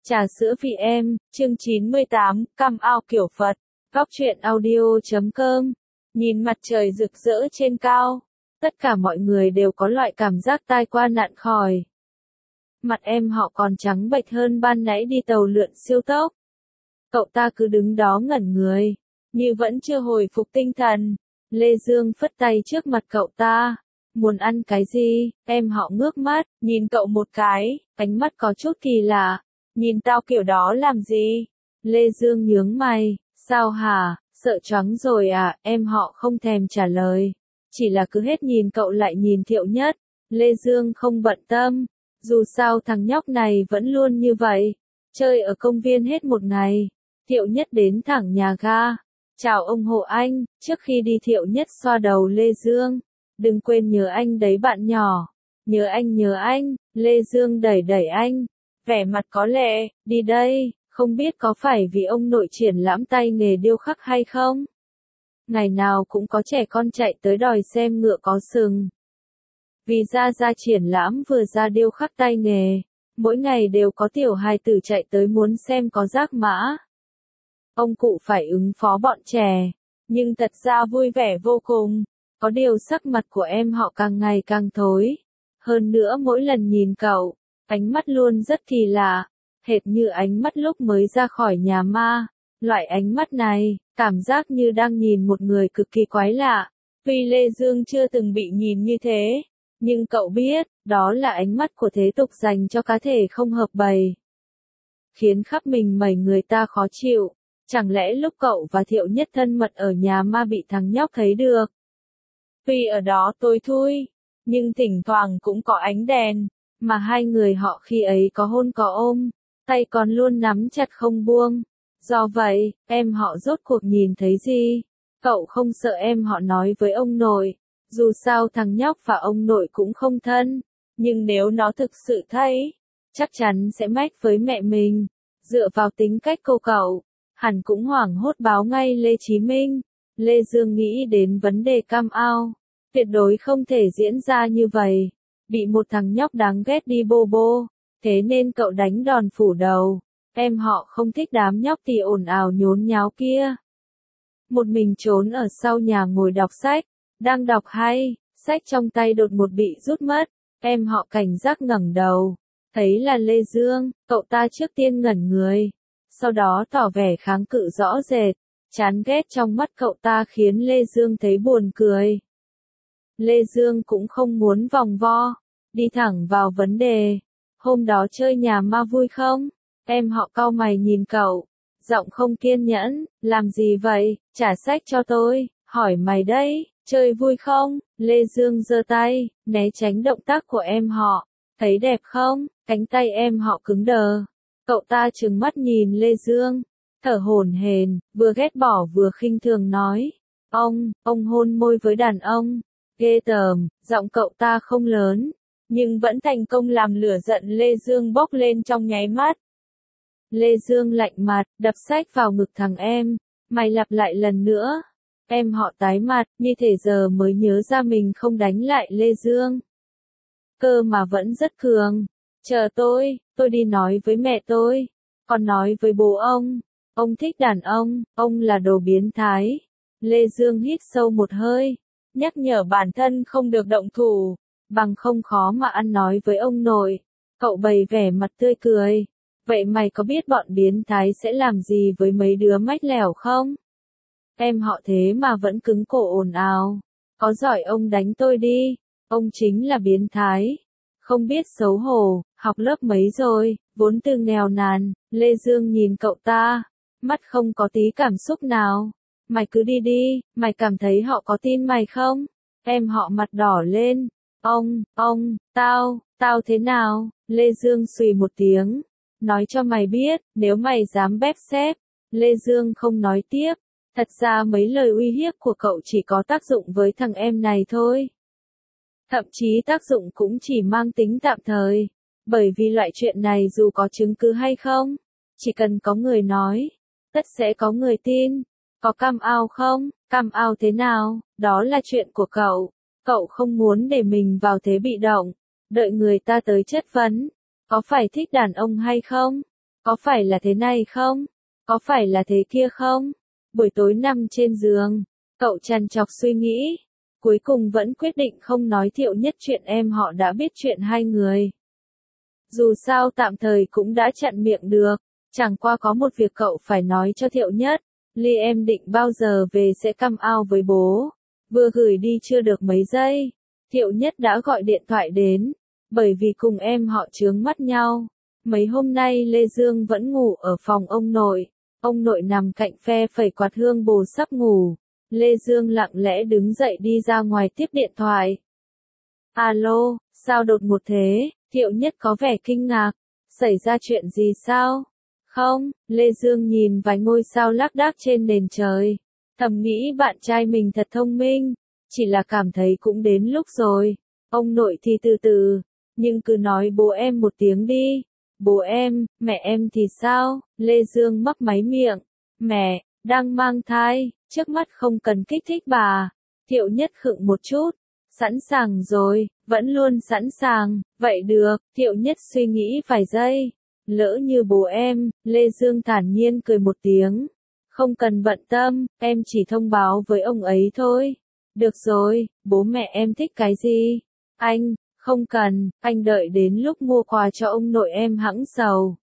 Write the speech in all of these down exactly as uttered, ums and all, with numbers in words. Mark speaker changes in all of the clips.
Speaker 1: Trà sữa vì em, chương chín mươi tám, cam ao kiểu Phật, góc truyện audio chấm com. Nhìn mặt trời rực rỡ trên cao, tất cả mọi người đều có loại cảm giác tai qua nạn khỏi. Mặt em họ còn trắng bệch hơn ban nãy đi tàu lượn siêu tốc. Cậu ta cứ đứng đó ngẩn người, như vẫn chưa hồi phục tinh thần. Lê Dương phất tay trước mặt cậu ta. Muốn ăn cái gì? Em họ ngước mắt, nhìn cậu một cái, ánh mắt có chút kỳ lạ. Nhìn tao kiểu đó làm gì? Lê Dương nhướng mày, sao hả? Sợ choáng rồi à? Em họ không thèm trả lời, chỉ là cứ hết nhìn cậu lại nhìn Thiệu Nhất. Lê Dương không bận tâm, dù sao thằng nhóc này vẫn luôn như vậy, chơi ở công viên hết một ngày. Thiệu Nhất đến thẳng nhà ga. Chào ông Hộ anh. Trước khi đi Thiệu Nhất xoa đầu Lê Dương. Đừng quên nhớ anh đấy bạn nhỏ. Nhớ anh nhớ anh. Lê Dương đẩy đẩy anh, vẻ mặt có lệ. Đi đây, không biết có phải vì ông nội triển lãm tay nghề điêu khắc hay không? Ngày nào cũng có trẻ con chạy tới đòi xem ngựa có sừng. Vì ra ra triển lãm vừa ra điêu khắc tay nghề, mỗi ngày đều có tiểu hài tử chạy tới muốn xem có giác mã. Ông cụ phải ứng phó bọn trẻ, nhưng thật ra vui vẻ vô cùng. Có điều sắc mặt của em họ càng ngày càng thối. Hơn nữa mỗi lần nhìn cậu, ánh mắt luôn rất kỳ lạ, hệt như ánh mắt lúc mới ra khỏi nhà ma. Loại ánh mắt này, cảm giác như đang nhìn một người cực kỳ quái lạ. Tuy Lê Dương chưa từng bị nhìn như thế, nhưng cậu biết, đó là ánh mắt của thế tục dành cho cá thể không hợp bầy. Khiến khắp mình mẩy người ta khó chịu. Chẳng lẽ lúc cậu và Thiệu Nhất thân mật ở nhà ma bị thằng nhóc thấy được? Tuy ở đó tối thui, nhưng thỉnh thoảng cũng có ánh đèn, mà hai người họ khi ấy có hôn có ôm, tay còn luôn nắm chặt không buông. Do vậy, em họ rốt cuộc nhìn thấy gì? Cậu không sợ em họ nói với ông nội, dù sao thằng nhóc và ông nội cũng không thân, nhưng nếu nó thực sự thấy, chắc chắn sẽ mách với mẹ mình. Dựa vào tính cách cô cậu, hẳn cũng hoảng hốt báo ngay Lê Chí Minh. Lê Dương nghĩ đến vấn đề cam ao, tuyệt đối không thể diễn ra như vậy. Bị một thằng nhóc đáng ghét đi bô bô, thế nên cậu đánh đòn phủ đầu. Em họ không thích đám nhóc thì ồn ào nhốn nháo kia. Một mình trốn ở sau nhà ngồi đọc sách, đang đọc hay, sách trong tay đột một bị rút mất. Em họ cảnh giác ngẩng đầu, thấy là Lê Dương, cậu ta trước tiên ngẩn người, sau đó tỏ vẻ kháng cự rõ rệt. Chán ghét trong mắt cậu ta khiến Lê Dương thấy buồn cười. Lê Dương cũng không muốn vòng vo, đi thẳng vào vấn đề. Hôm đó chơi nhà ma vui không? Em họ cau mày nhìn cậu, giọng không kiên nhẫn. Làm gì vậy? Trả sách cho tôi. Hỏi mày đấy, chơi vui không? Lê Dương giơ tay, né tránh động tác của em họ. Thấy đẹp không? Cánh tay em họ cứng đờ. Cậu ta trừng mắt nhìn Lê Dương, thở hổn hển, vừa ghét bỏ vừa khinh thường nói. Ông, ông hôn môi với đàn ông. Ghê tởm. Giọng cậu ta không lớn, nhưng vẫn thành công làm lửa giận Lê Dương bốc lên trong nháy mắt. Lê Dương lạnh mặt, đập sách vào ngực thằng em. Mày lặp lại lần nữa. Em họ tái mặt, như thể giờ mới nhớ ra mình không đánh lại Lê Dương. Cơ mà vẫn rất cường. Chờ tôi, tôi đi nói với mẹ tôi. Còn nói với bố ông. Ông thích đàn ông, ông là đồ biến thái. Lê Dương hít sâu một hơi, nhắc nhở bản thân không được động thủ, bằng không khó mà ăn nói với ông nội. Cậu bày vẻ mặt tươi cười. Vậy mày có biết bọn biến thái sẽ làm gì với mấy đứa mách lẻo không? Em họ thế mà vẫn cứng cổ ồn ào. Có giỏi ông đánh tôi đi, ông chính là biến thái. Không biết xấu hổ, học lớp mấy rồi, vốn từ nghèo nàn. Lê Dương nhìn cậu ta, mắt không có tí cảm xúc nào. Mày cứ đi đi, mày cảm thấy họ có tin mày không? Em họ mặt đỏ lên. Ông, ông, tao, tao thế nào? Lê Dương xùy một tiếng. Nói cho mày biết, nếu mày dám bép xép. Lê Dương không nói tiếp. Thật ra mấy lời uy hiếp của cậu chỉ có tác dụng với thằng em này thôi. Thậm chí tác dụng cũng chỉ mang tính tạm thời. Bởi vì loại chuyện này dù có chứng cứ hay không, chỉ cần có người nói, tất sẽ có người tin. Có cam ao không? Cam ao thế nào? Đó là chuyện của cậu. Cậu không muốn để mình vào thế bị động, đợi người ta tới chất vấn. Có phải thích đàn ông hay không? Có phải là thế này không? Có phải là thế kia không? Buổi tối nằm trên giường, cậu trằn trọc suy nghĩ. Cuối cùng vẫn quyết định không nói Thiệu Nhất chuyện em họ đã biết chuyện hai người. Dù sao tạm thời cũng đã chặn miệng được. Chẳng qua có một việc cậu phải nói cho Thiệu Nhất. Ly em định bao giờ về sẽ come out với bố. Vừa gửi đi chưa được mấy giây. Thiệu Nhất đã gọi điện thoại đến. Bởi vì cùng em họ chướng mắt nhau. Mấy hôm nay Lê Dương vẫn ngủ ở phòng ông nội. Ông nội nằm cạnh phe phẩy quạt hương bồ sắp ngủ. Lê Dương lặng lẽ đứng dậy đi ra ngoài tiếp điện thoại. Alo, sao đột ngột thế? Thiệu Nhất có vẻ kinh ngạc. Xảy ra chuyện gì sao? Không, Lê Dương nhìn vài ngôi sao lác đác trên nền trời. Thầm nghĩ bạn trai mình thật thông minh. Chỉ là cảm thấy cũng đến lúc rồi. Ông nội thì từ từ. Nhưng cứ nói bố em một tiếng đi. Bố em, mẹ em thì sao? Lê Dương mấp máy miệng. Mẹ, đang mang thai, trước mắt không cần kích thích bà. Thiệu Nhất khựng một chút. Sẵn sàng rồi, vẫn luôn sẵn sàng. Vậy được, Thiệu Nhất suy nghĩ vài giây. Lỡ như bố em, Lê Dương thản nhiên cười một tiếng. Không cần bận tâm, em chỉ thông báo với ông ấy thôi. Được rồi, bố mẹ em thích cái gì? Anh, không cần, anh đợi đến lúc mua quà cho ông nội em hẵng sầu.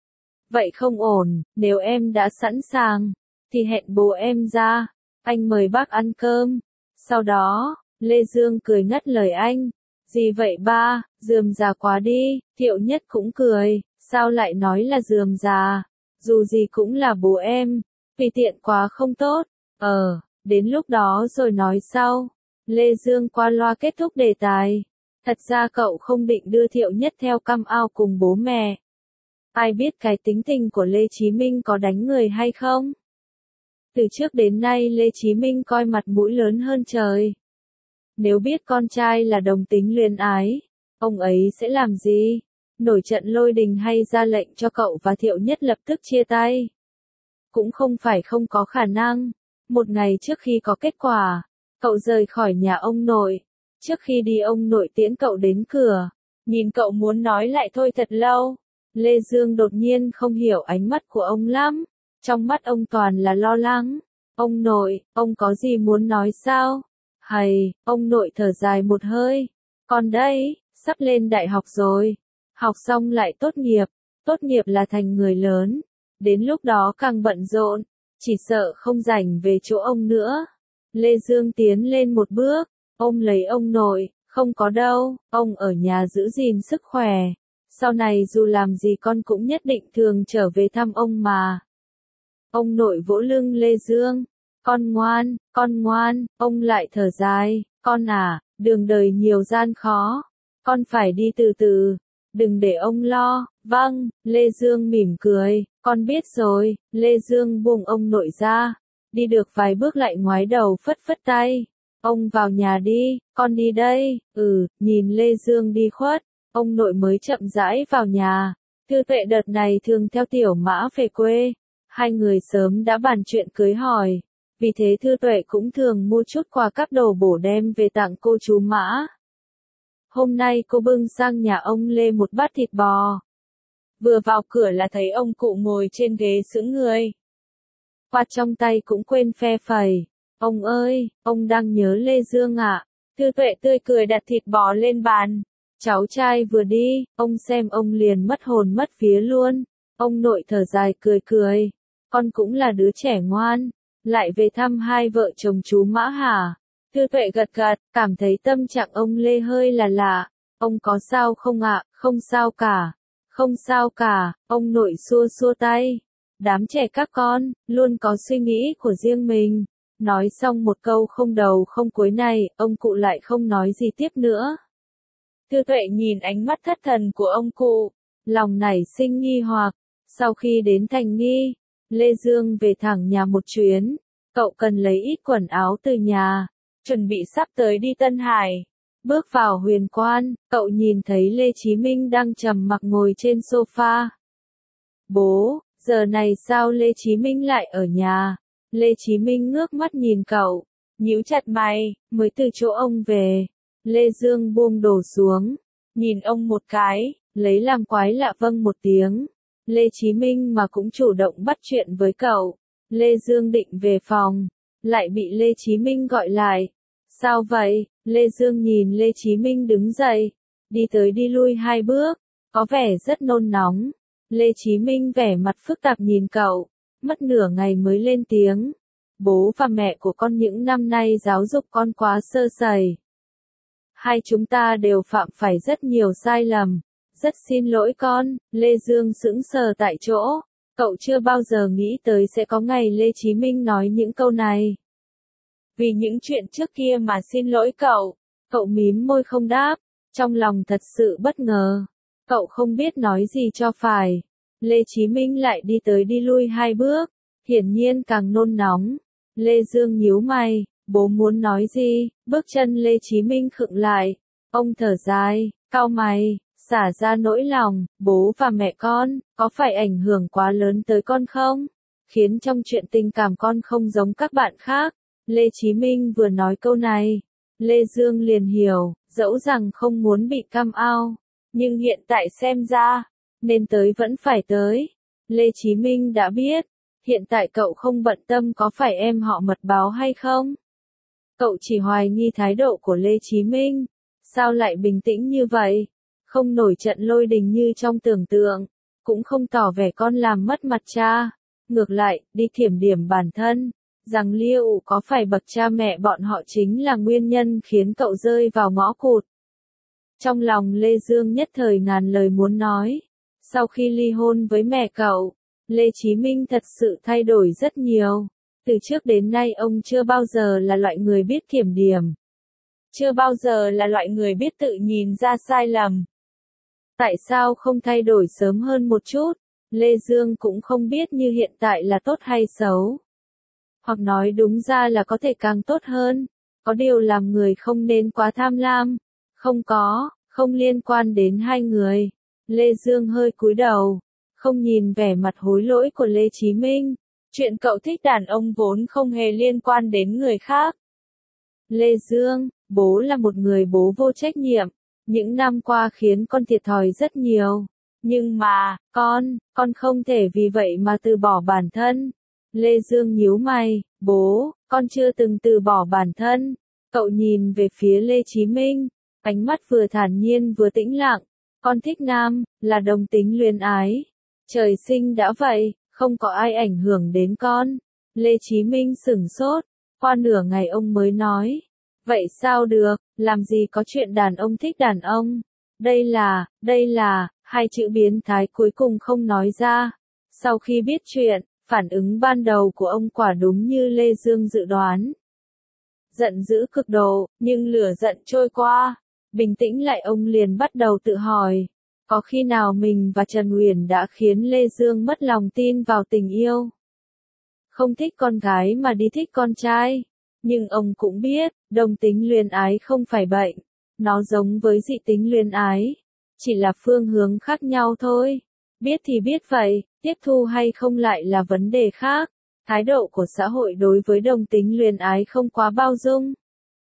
Speaker 1: Vậy không ổn, nếu em đã sẵn sàng, thì hẹn bố em ra. Anh mời bác ăn cơm. Sau đó, Lê Dương cười ngắt lời anh. Gì vậy ba, rườm rà quá đi. Thiệu Nhất cũng cười. Sao lại nói là rườm rà? Dù gì cũng là bố em. Vì tiện quá không tốt. Ờ, đến lúc đó rồi nói sau. Lê Dương qua loa kết thúc đề tài. Thật ra cậu không định đưa Thiệu Nhất theo come out cùng bố mẹ. Ai biết cái tính tình của Lê Chí Minh có đánh người hay không? Từ trước đến nay Lê Chí Minh coi mặt mũi lớn hơn trời. Nếu biết con trai là đồng tính luyến ái, ông ấy sẽ làm gì? Nổi trận lôi đình hay ra lệnh cho cậu và Thiệu Nhất lập tức chia tay? Cũng không phải không có khả năng. Một ngày trước khi có kết quả, cậu rời khỏi nhà ông nội. Trước khi đi ông nội tiễn cậu đến cửa. Nhìn cậu muốn nói lại thôi thật lâu. Lê Dương đột nhiên không hiểu ánh mắt của ông lắm. Trong mắt ông toàn là lo lắng. Ông nội, ông có gì muốn nói sao? Hầy, ông nội thở dài một hơi. Con đây, sắp lên đại học rồi. Học xong lại tốt nghiệp. Tốt nghiệp là thành người lớn. Đến lúc đó càng bận rộn. Chỉ sợ không rảnh về chỗ ông nữa. Lê Dương tiến lên một bước. Ôm lấy ông nội. Không có đâu, ông ở nhà giữ gìn sức khỏe. Sau này dù làm gì con cũng nhất định thường trở về thăm ông mà. Ông nội vỗ lưng Lê Dương. Con ngoan, con ngoan, ông lại thở dài. Con à, đường đời nhiều gian khó. Con phải đi từ từ. Đừng để ông lo. Vâng, Lê Dương mỉm cười. Con biết rồi. Lê Dương buông ông nội ra. Đi được vài bước lại ngoái đầu phất phất tay. Ông vào nhà đi, con đi đây. Ừ, nhìn Lê Dương đi khuất. Ông nội mới chậm rãi vào nhà. Thư Tuệ đợt này thường theo Tiểu Mã về quê. Hai người sớm đã bàn chuyện cưới hỏi. Vì thế Thư Tuệ cũng thường mua chút quà các đồ bổ đem về tặng cô chú Mã. Hôm nay cô bưng sang nhà ông Lê một bát thịt bò. Vừa vào cửa là thấy ông cụ ngồi trên ghế sững người. Quạt trong tay cũng quên phe phẩy. Ông ơi, ông đang nhớ Lê Dương ạ. À? Thư Tuệ tươi cười đặt thịt bò lên bàn. Cháu trai vừa đi, ông xem ông liền mất hồn mất vía luôn. Ông nội thở dài cười cười. Con cũng là đứa trẻ ngoan. Lại về thăm hai vợ chồng chú Mã hả? Thư Tuệ gật gật, cảm thấy tâm trạng ông Lê hơi là lạ. Ông có sao không ạ? À? Không sao cả. Không sao cả, ông nội xua xua tay. Đám trẻ các con, luôn có suy nghĩ của riêng mình. Nói xong một câu không đầu không cuối này, ông cụ lại không nói gì tiếp nữa. Thư Tuệ nhìn ánh mắt thất thần của ông cụ, lòng nảy sinh nghi hoặc. Sau khi đến Thành Nghi, Lê Dương về thẳng nhà một chuyến. Cậu cần lấy ít quần áo từ nhà, chuẩn bị sắp tới đi Tân Hải. Bước vào Huyền Quan, cậu nhìn thấy Lê Chí Minh đang trầm mặc ngồi trên sofa. Bố, giờ này sao Lê Chí Minh lại ở nhà? Lê Chí Minh ngước mắt nhìn cậu, nhíu chặt mày, mới từ chỗ ông về. Lê Dương buông đồ xuống, nhìn ông một cái, lấy làm quái lạ vâng một tiếng. Lê Chí Minh mà cũng chủ động bắt chuyện với cậu. Lê Dương định về phòng, lại bị Lê Chí Minh gọi lại. Sao vậy? Lê Dương nhìn Lê Chí Minh đứng dậy, đi tới đi lui hai bước, có vẻ rất nôn nóng. Lê Chí Minh vẻ mặt phức tạp nhìn cậu, mất nửa ngày mới lên tiếng. Bố và mẹ của con những năm nay giáo dục con quá sơ sẩy. Hai chúng ta đều phạm phải rất nhiều sai lầm. Rất xin lỗi con. Lê Dương sững sờ tại chỗ. Cậu chưa bao giờ nghĩ tới sẽ có ngày Lê Chí Minh nói những câu này. Vì những chuyện trước kia mà xin lỗi cậu. Cậu mím môi không đáp, trong lòng thật sự bất ngờ. Cậu không biết nói gì cho phải. Lê Chí Minh lại đi tới đi lui hai bước, hiển nhiên càng nôn nóng. Lê Dương nhíu mày, bố muốn nói gì? Bước chân Lê Chí Minh khựng lại. Ông thở dài, cau mày, xả ra nỗi lòng. Bố và mẹ con, có phải ảnh hưởng quá lớn tới con không? Khiến trong chuyện tình cảm con không giống các bạn khác. Lê Chí Minh vừa nói câu này, Lê Dương liền hiểu, dẫu rằng không muốn bị cam ao, nhưng hiện tại xem ra, nên tới vẫn phải tới. Lê Chí Minh đã biết, hiện tại cậu không bận tâm có phải em họ mật báo hay không. Cậu chỉ hoài nghi thái độ của Lê Chí Minh, sao lại bình tĩnh như vậy, không nổi trận lôi đình như trong tưởng tượng, cũng không tỏ vẻ con làm mất mặt cha, ngược lại, đi kiểm điểm bản thân. Rằng Liêu có phải bậc cha mẹ bọn họ chính là nguyên nhân khiến cậu rơi vào ngõ cụt. Trong lòng Lê Dương nhất thời ngàn lời muốn nói. Sau khi ly hôn với mẹ cậu, Lê Chí Minh thật sự thay đổi rất nhiều. Từ trước đến nay ông chưa bao giờ là loại người biết kiểm điểm. Chưa bao giờ là loại người biết tự nhìn ra sai lầm. Tại sao không thay đổi sớm hơn một chút? Lê Dương cũng không biết như hiện tại là tốt hay xấu. Hoặc nói đúng ra là có thể càng tốt hơn. Có điều làm người không nên quá tham lam. Không có, không liên quan đến hai người. Lê Dương hơi cúi đầu, không nhìn vẻ mặt hối lỗi của Lê Chí Minh. Chuyện cậu thích đàn ông vốn không hề liên quan đến người khác. Lê Dương, bố là một người bố vô trách nhiệm. Những năm qua khiến con thiệt thòi rất nhiều. Nhưng mà, con, con không thể vì vậy mà từ bỏ bản thân. Lê Dương nhíu mày, bố, con chưa từng từ bỏ bản thân. Cậu nhìn về phía Lê Chí Minh, ánh mắt vừa thản nhiên vừa tĩnh lặng. Con thích nam, là đồng tính luyến ái. Trời sinh đã vậy, không có ai ảnh hưởng đến con. Lê Chí Minh sửng sốt, qua nửa ngày ông mới nói. Vậy sao được, làm gì có chuyện đàn ông thích đàn ông. Đây là, đây là, hai chữ biến thái cuối cùng không nói ra. Sau khi biết chuyện, phản ứng ban đầu của ông quả đúng như Lê Dương dự đoán. Giận dữ cực độ, nhưng lửa giận trôi qua, bình tĩnh lại ông liền bắt đầu tự hỏi, có khi nào mình và Trần Uyển đã khiến Lê Dương mất lòng tin vào tình yêu? Không thích con gái mà đi thích con trai. Nhưng ông cũng biết, đồng tính luyến ái không phải bệnh. Nó giống với dị tính luyến ái. Chỉ là phương hướng khác nhau thôi. Biết thì biết vậy, tiếp thu hay không lại là vấn đề khác. Thái độ của xã hội đối với đồng tính luyến ái không quá bao dung.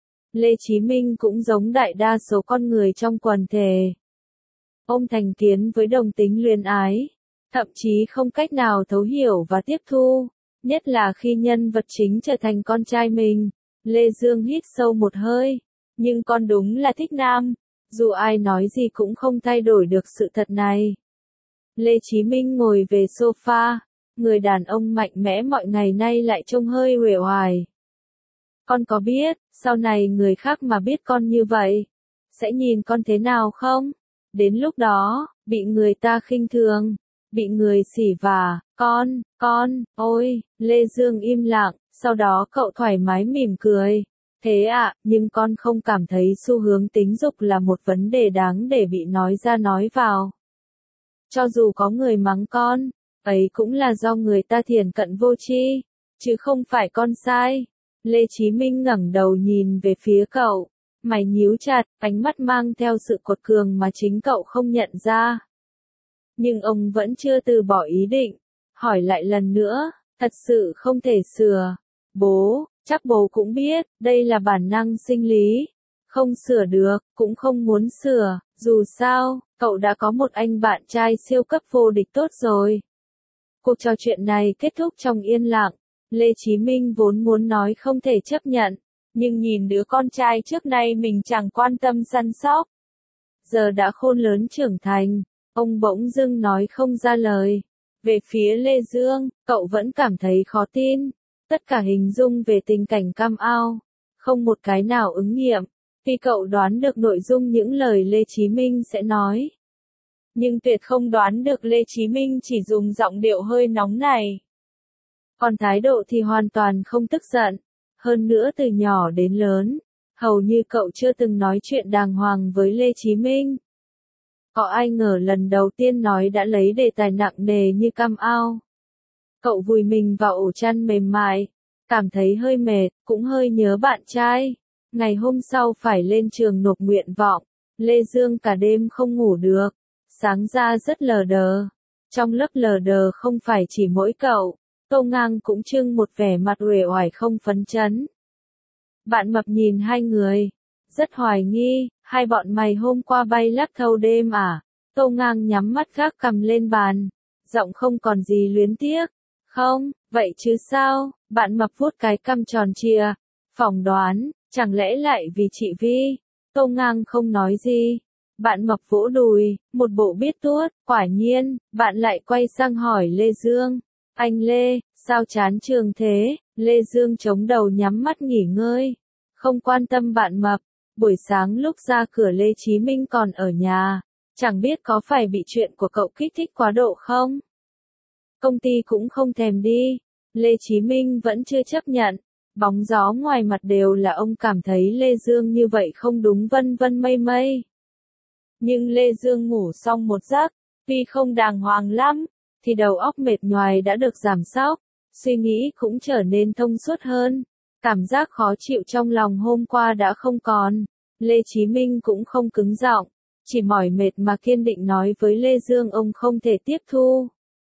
Speaker 1: Lê Chí Minh cũng giống đại đa số con người trong quần thể. Ông thành kiến với đồng tính luyến ái. Thậm chí không cách nào thấu hiểu và tiếp thu. Nhất là khi nhân vật chính trở thành con trai mình. Lê Dương hít sâu một hơi. Nhưng con đúng là thích nam. Dù ai nói gì cũng không thay đổi được sự thật này. Lê Chí Minh ngồi về sofa. Người đàn ông mạnh mẽ mọi ngày nay lại trông hơi uể oải. Con có biết, sau này người khác mà biết con như vậy, sẽ nhìn con thế nào không? Đến lúc đó, bị người ta khinh thường, bị người sỉ vả, con, con, ôi, Lê Dương im lặng, sau đó cậu thoải mái mỉm cười. Thế ạ, à, nhưng con không cảm thấy xu hướng tính dục là một vấn đề đáng để bị nói ra nói vào. Cho dù có người mắng con, ấy cũng là do người ta thiển cận vô tri, chứ không phải con sai. Lê Chí Minh ngẩng đầu nhìn về phía cậu, mày nhíu chặt, ánh mắt mang theo sự cột cường mà chính cậu không nhận ra. Nhưng ông vẫn chưa từ bỏ ý định, hỏi lại lần nữa, thật sự không thể sửa. Bố, chắc bố cũng biết, đây là bản năng sinh lý. Không sửa được, cũng không muốn sửa, dù sao, cậu đã có một anh bạn trai siêu cấp vô địch tốt rồi. Cuộc trò chuyện này kết thúc trong yên lặng. Lê Chí Minh vốn muốn nói không thể chấp nhận, nhưng nhìn đứa con trai trước nay mình chẳng quan tâm săn sóc. Giờ đã khôn lớn trưởng thành, ông bỗng dưng nói không ra lời. Về phía Lê Dương, cậu vẫn cảm thấy khó tin. Tất cả hình dung về tình cảnh cam ao, không một cái nào ứng nghiệm. Tuy cậu đoán được nội dung những lời Lê Chí Minh sẽ nói, nhưng tuyệt không đoán được Lê Chí Minh chỉ dùng giọng điệu hơi nóng này. Còn thái độ thì hoàn toàn không tức giận. Hơn nữa từ nhỏ đến lớn, hầu như cậu chưa từng nói chuyện đàng hoàng với Lê Chí Minh. Có ai ngờ lần đầu tiên nói đã lấy đề tài nặng nề như cam ao. Cậu vùi mình vào ổ chăn mềm mại, cảm thấy hơi mệt, cũng hơi nhớ bạn trai. Ngày hôm sau phải lên trường nộp nguyện vọng, Lê Dương cả đêm không ngủ được, sáng ra rất lờ đờ. Trong lớp lờ đờ không phải chỉ mỗi cậu, Tô Ngang cũng trưng một vẻ mặt uể oải không phấn chấn. Bạn Mập nhìn hai người, rất hoài nghi, hai bọn mày hôm qua bay lắc thâu đêm à? Tô Ngang nhắm mắt gác cằm lên bàn, giọng không còn gì luyến tiếc. Không, vậy chứ sao? Bạn Mập vuốt cái cằm tròn trịa, phỏng đoán, chẳng lẽ lại vì chị Vi? Tô Ngang không nói gì. Bạn Mập vỗ đùi, một bộ biết tuốt, quả nhiên, bạn lại quay sang hỏi Lê Dương. Anh Lê, sao chán trường thế? Lê Dương chống đầu nhắm mắt nghỉ ngơi, không quan tâm bạn Mập. Buổi sáng lúc ra cửa Lê Chí Minh còn ở nhà, chẳng biết có phải bị chuyện của cậu kích thích quá độ không? Công ty cũng không thèm đi, Lê Chí Minh vẫn chưa chấp nhận. Bóng gió ngoài mặt đều là ông cảm thấy Lê Dương như vậy không đúng vân vân mây mây. Nhưng Lê Dương ngủ xong một giấc, tuy không đàng hoàng lắm, thì đầu óc mệt nhoài đã được giảm sóc, suy nghĩ cũng trở nên thông suốt hơn. Cảm giác khó chịu trong lòng hôm qua đã không còn. Lê Chí Minh cũng không cứng giọng, chỉ mỏi mệt mà kiên định nói với Lê Dương ông không thể tiếp thu.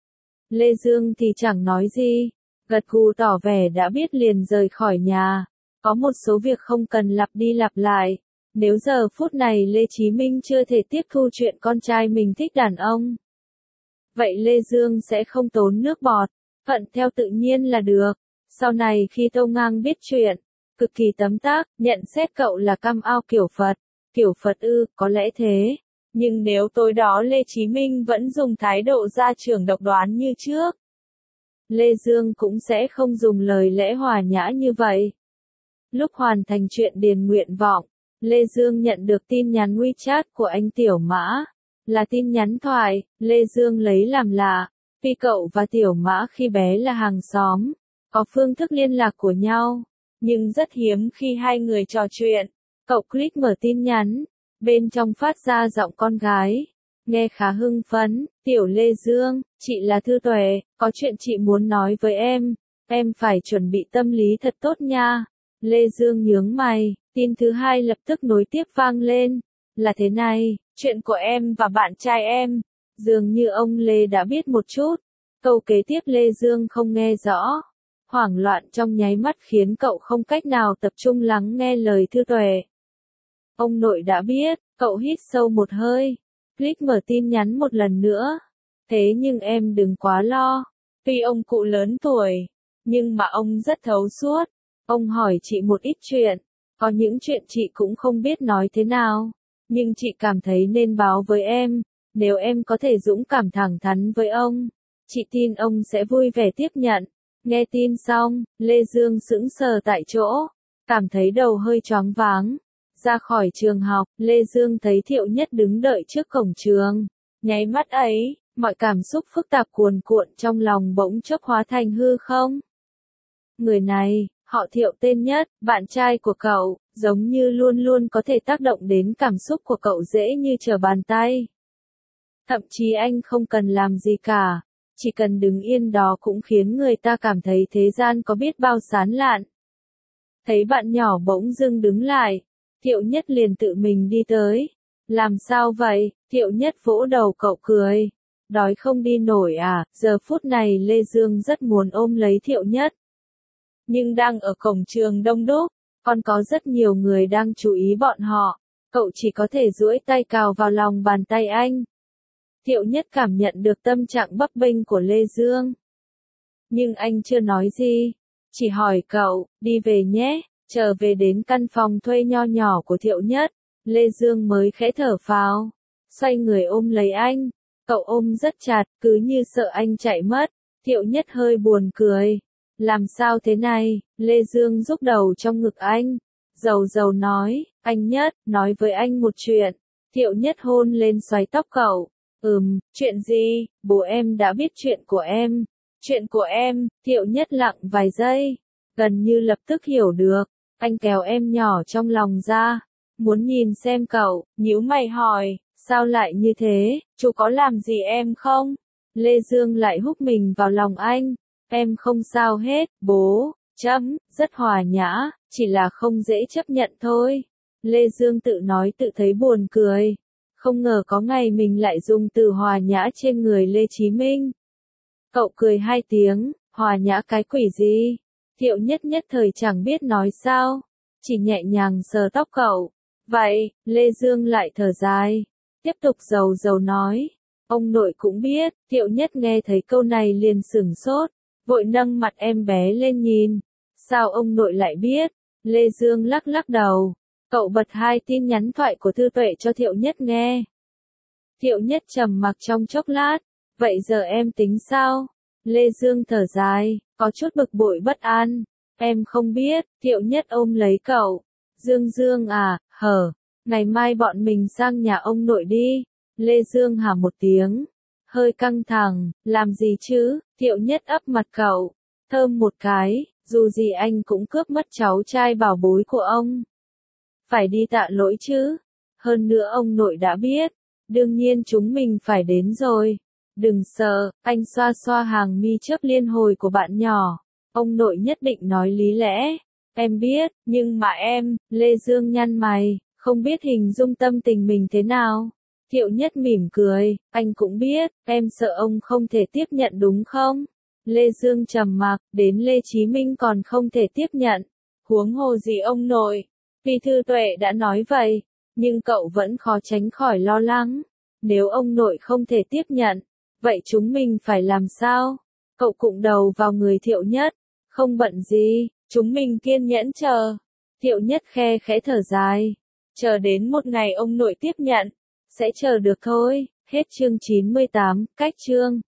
Speaker 1: Lê Dương thì chẳng nói gì, gật gù tỏ vẻ đã biết liền rời khỏi nhà. Có một số việc không cần lặp đi lặp lại. Nếu giờ phút này Lê Chí Minh chưa thể tiếp thu chuyện con trai mình thích đàn ông, vậy Lê Dương sẽ không tốn nước bọt, thuận theo tự nhiên là được. Sau này khi Tô Ngang biết chuyện, cực kỳ tấm tắc, nhận xét cậu là cam ao kiểu Phật. Kiểu Phật ư, có lẽ thế. Nhưng nếu tối đó Lê Chí Minh vẫn dùng thái độ gia trưởng độc đoán như trước, Lê Dương cũng sẽ không dùng lời lẽ hòa nhã như vậy. Lúc hoàn thành chuyện điền nguyện vọng, Lê Dương nhận được tin nhắn WeChat của anh Tiểu Mã. Là tin nhắn thoại, Lê Dương lấy làm lạ. Vì cậu và Tiểu Mã khi bé là hàng xóm, có phương thức liên lạc của nhau, nhưng rất hiếm khi hai người trò chuyện. Cậu click mở tin nhắn, bên trong phát ra giọng con gái, nghe khá hưng phấn. Tiểu Lê Dương, chị là Thư Tuệ, có chuyện chị muốn nói với em, em phải chuẩn bị tâm lý thật tốt nha. Lê Dương nhướng mày, tin thứ hai lập tức nối tiếp vang lên. Là thế này, chuyện của em và bạn trai em, dường như ông Lê đã biết một chút. Câu kế tiếp Lê Dương không nghe rõ. Hoảng loạn trong nháy mắt khiến cậu không cách nào tập trung lắng nghe lời Thư Tuệ. Ông nội đã biết, cậu hít sâu một hơi, click mở tin nhắn một lần nữa. Thế nhưng em đừng quá lo. Tuy ông cụ lớn tuổi, nhưng mà ông rất thấu suốt. Ông hỏi chị một ít chuyện, có những chuyện chị cũng không biết nói thế nào, nhưng chị cảm thấy nên báo với em. Nếu em có thể dũng cảm thẳng thắn với ông, chị tin ông sẽ vui vẻ tiếp nhận. Nghe tin xong, Lê Dương sững sờ tại chỗ, cảm thấy đầu hơi choáng váng. Ra khỏi trường học, Lê Dương thấy Thiệu Nhất đứng đợi trước cổng trường. Nháy mắt ấy, mọi cảm xúc phức tạp cuồn cuộn trong lòng bỗng chốc hóa thành hư không. Người này, họ Thiệu tên Nhất, bạn trai của cậu, giống như luôn luôn có thể tác động đến cảm xúc của cậu dễ như trở bàn tay. Thậm chí anh không cần làm gì cả, chỉ cần đứng yên đó cũng khiến người ta cảm thấy thế gian có biết bao sán lạn. Thấy bạn nhỏ bỗng dưng đứng lại, Thiệu Nhất liền tự mình đi tới. Làm sao vậy? Thiệu Nhất vỗ đầu cậu cười. Đói không đi nổi à? Giờ phút này Lê Dương rất muốn ôm lấy Thiệu Nhất. Nhưng đang ở cổng trường đông đúc, còn có rất nhiều người đang chú ý bọn họ. Cậu chỉ có thể duỗi tay cào vào lòng bàn tay anh. Thiệu Nhất cảm nhận được tâm trạng bấp bênh của Lê Dương. Nhưng anh chưa nói gì, chỉ hỏi cậu, đi về nhé. Trở về đến căn phòng thuê nho nhỏ của Thiệu Nhất, Lê Dương mới khẽ thở phào, xoay người ôm lấy anh. Cậu ôm rất chặt, cứ như sợ anh chạy mất. Thiệu Nhất hơi buồn cười. Làm sao thế này? Lê Dương rúc đầu trong ngực anh. Dầu dầu nói, anh Nhất, nói với anh một chuyện. Thiệu Nhất hôn lên xoáy tóc cậu. Ừm, chuyện gì? Bố em đã biết chuyện của em. Chuyện của em, Thiệu Nhất lặng vài giây, gần như lập tức hiểu được. Anh kéo em nhỏ trong lòng ra, muốn nhìn xem cậu, nhíu mày hỏi, sao lại như thế, chú có làm gì em không? Lê Dương lại húc mình vào lòng anh, em không sao hết, bố, chấm, rất hòa nhã, chỉ là không dễ chấp nhận thôi. Lê Dương tự nói tự thấy buồn cười, không ngờ có ngày mình lại dùng từ hòa nhã trên người Lê Chí Minh. Cậu cười hai tiếng, hòa nhã cái quỷ gì? Thiệu Nhất nhất thời chẳng biết nói sao, chỉ nhẹ nhàng sờ tóc cậu. Vậy, Lê Dương lại thở dài, tiếp tục dầu dầu nói. Ông nội cũng biết. Thiệu Nhất nghe thấy câu này liền sửng sốt, vội nâng mặt em bé lên nhìn. Sao ông nội lại biết? Lê Dương lắc lắc đầu. Cậu bật hai tin nhắn thoại của Thư Tuệ cho Thiệu Nhất nghe. Thiệu Nhất trầm mặc trong chốc lát. Vậy giờ em tính sao? Lê Dương thở dài, có chút bực bội bất an. Em không biết. Thiệu Nhất ôm lấy cậu. Dương Dương à, hở, ngày mai bọn mình sang nhà ông nội đi. Lê Dương hả một tiếng, hơi căng thẳng, làm gì chứ? Thiệu Nhất ấp mặt cậu, thơm một cái, dù gì anh cũng cướp mất cháu trai bảo bối của ông. Phải đi tạ lỗi chứ, hơn nữa ông nội đã biết, đương nhiên chúng mình phải đến rồi. Đừng sợ, anh xoa xoa hàng mi chớp liên hồi của bạn nhỏ, ông nội nhất định nói lý lẽ. Em biết, nhưng mà em, Lê Dương nhăn mày, không biết hình dung tâm tình mình thế nào. Thiệu Nhất mỉm cười, anh cũng biết, em sợ ông không thể tiếp nhận đúng không? Lê Dương trầm mặc, đến Lê Chí Minh còn không thể tiếp nhận. Huống hồ gì ông nội? Vì Thư Tuệ đã nói vậy, nhưng cậu vẫn khó tránh khỏi lo lắng. Nếu ông nội không thể tiếp nhận, vậy chúng mình phải làm sao? Cậu cụng đầu vào người Thiệu Nhất, không bận gì, chúng mình kiên nhẫn chờ. Thiệu Nhất khe khẽ thở dài, chờ đến một ngày ông nội tiếp nhận, sẽ chờ được thôi. Hết chương chín mươi tám, cách chương.